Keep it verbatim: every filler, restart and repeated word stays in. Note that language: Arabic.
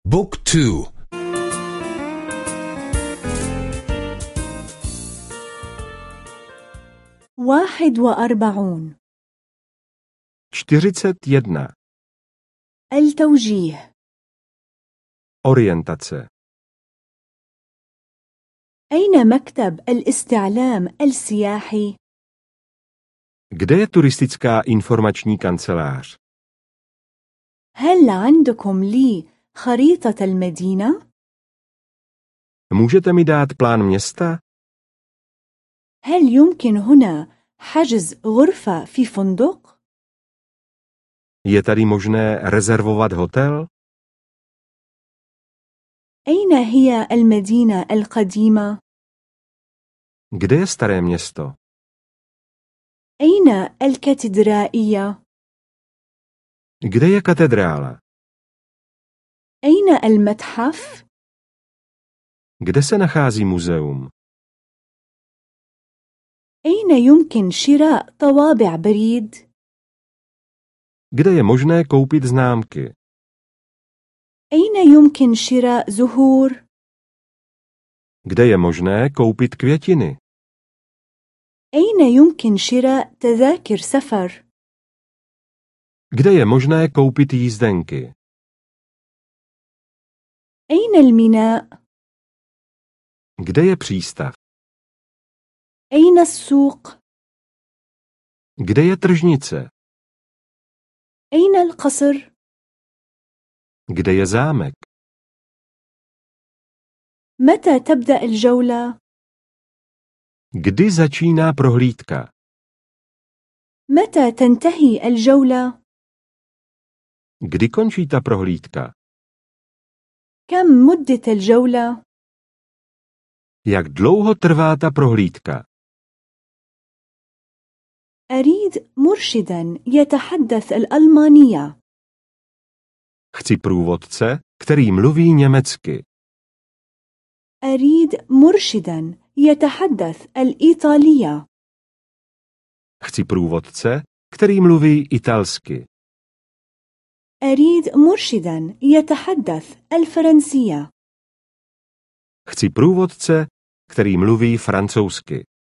بوك تو. واحد وأربعون. čtyřicet jedna. التوجيه. Orientace. أين مكتب الاستعلام السياحي؟ Kde je turistická informační kancelář? هل عندكم لي خريطة المدينة؟ Můžete mi dát plán města? هل يمكن هنا حجز غرفة في فندق؟ Je tady možné rezervovat hotel? أين هي المدينة القديمة؟ Kde je staré město? أين الكاتدرائية؟ Kde je katedrála? أين المتحف؟ Kde se nachází muzeum? أين يمكن شراء طوابع بريد؟ Kde je možné koupit známky? أين يمكن شراء زهور؟ Kde je možné koupit květiny? أين يمكن شراء تذاكر سفر؟ Kde je možné koupit jízdenky? أين الميناء؟ Kde je přístav? أين السوق؟ Kde je tržnice? أين القصر؟ Kde je zámek? متى تبدأ الجولة؟ Kdy začíná prohlídka? متى تنتهي الجولة؟ Kdy končí ta prohlídka? كم مدة الجولة؟ Jak dlouho trvá ta prohlídka? أريد مرشدا يتحدث الألمانية. Chci průvodce, který mluví německy. أريد مرشدا يتحدث الإيطالية. Chci průvodce, který mluví italsky. أريد مرشدا يتحدث الفرنسية. Chci průvodce, který mluví francouzsky.